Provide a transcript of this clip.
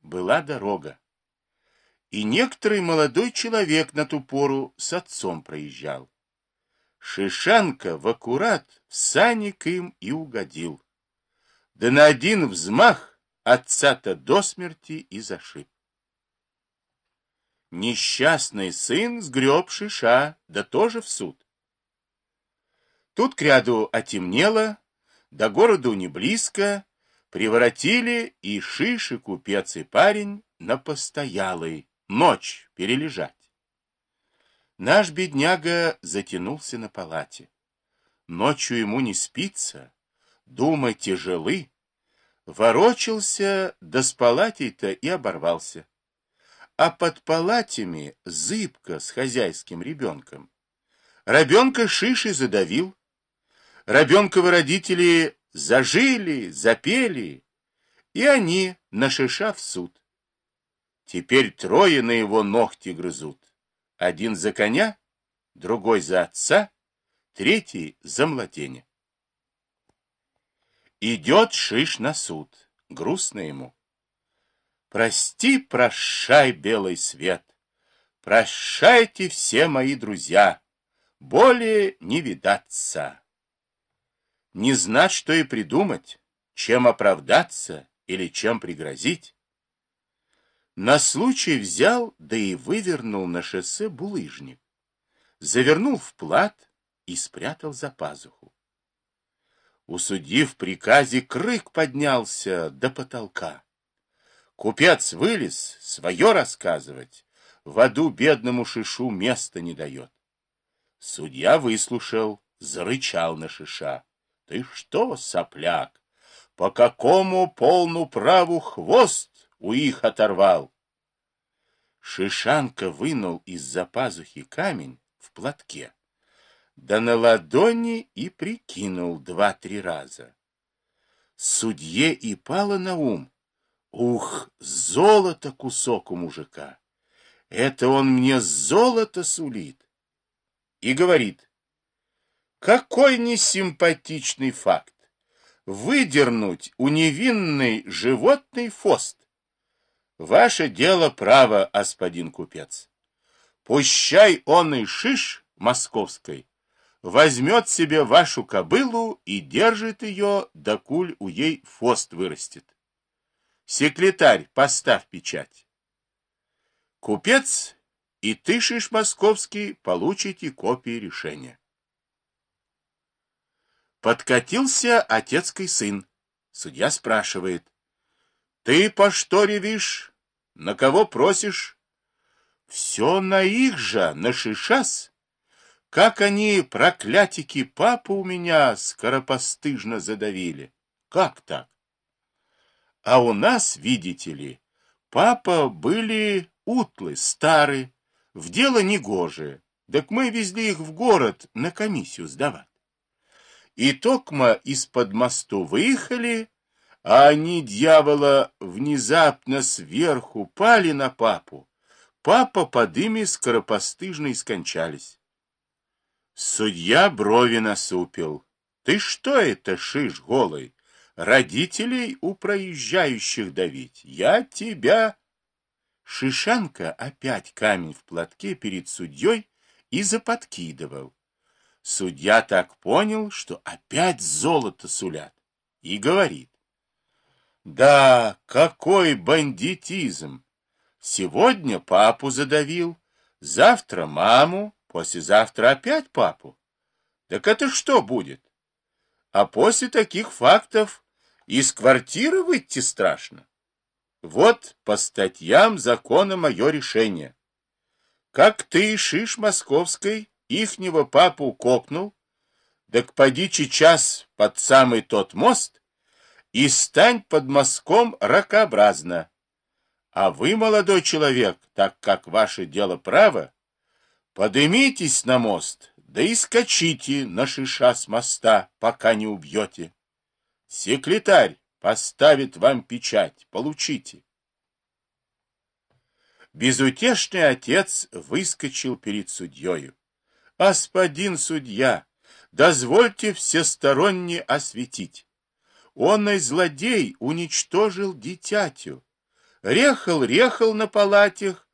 была дорога. И некоторый молодой человек на ту пору с отцом проезжал. Шишанка в аккурат в сани к им и угодил. Да на один взмах отца-то до смерти и зашиб. Несчастный сын сгреб Шиша, да тоже в суд. Тут к ряду отемнело, до городу не близко, приворотили и Шиш, и купец, и парень на постоялый, ночь перележать. Наш бедняга затянулся на палате. Ночью ему не спится, думы тяжелы. Ворочался, да с палатей-то и оборвался. А под палатями зыбка с хозяйским ребенком. Ребенка Шиши задавил. Ребенковы родители зажили, запели, и они на Шиша в суд. Теперь трое на его ногти грызут. Один за коня, другой за отца, третий за младенца. Идет Шиш на суд, грустно ему. Прости, прощай, белый свет, прощайте все мои друзья, более не видаться. Не знать, что и придумать, чем оправдаться или чем пригрозить. На случай взял, да и вывернул на шоссе булыжник, завернул в плат и спрятал за пазуху. У судьи в приказе крик поднялся до потолка. Купец вылез, свое рассказывать, в аду бедному Шишу места не дает. Судья выслушал, зарычал на Шиша. Ты что, сопляк, по какому полну праву хвост у их оторвал? Шишанка вынул из-за пазухи камень в платке, да на ладони и прикинул 2-3 раза. Судье и пало на ум. Ух, золото кусок у мужика! Это он мне золото сулит. И говорит, какой несимпатичный факт! Выдернуть у невинной животной хвост. Ваше дело право, господин купец. Пущай он и Шиш московской возьмет себе вашу кобылу и держит ее, докуль у ей хвост вырастет. Секретарь, поставь печать. Купец и ты, Шиш московский, получите копии решения. Подкатился отецкий сын. Судья спрашивает. Ты по что ревишь? На кого просишь? Все на их же, на Шишас. Как они, проклятики, папу у меня скоропостыжно задавили. Как так? А у нас, видите ли, папа были утлы, стары, в дело негожие. Так мы везли их в город на комиссию сдавать. И токма из-под мосту выехали, а они, дьявола, внезапно сверху пали на папу. Папа под ими скоропостыжно и скончались. Судья брови насупил. Ты что это, Шиш голый? Родителей у проезжающих давить? Я тебя... Шишанка опять камень в платке перед судьей и заподкидывал. Судья так понял, что опять золото сулят, и говорит. Да, какой бандитизм! Сегодня папу задавил, завтра маму, послезавтра опять папу. Так это что будет? А после таких фактов из квартиры выйти страшно. Вот по статьям закона мое решение. Как ты, Шиш московской, ихнего папу кокнул, так поди сейчас под самый тот мост и стань под мостком ракообразно. А вы, молодой человек, так как ваше дело право, подымитесь на мост, да и скачите на Шиша с моста, пока не убьете. Секретарь поставит вам печать, получите. Безутешный отец выскочил перед судьею. Господин судья, дозвольте всесторонне осветить. Он и злодей уничтожил дитятю. Рехал на палатях,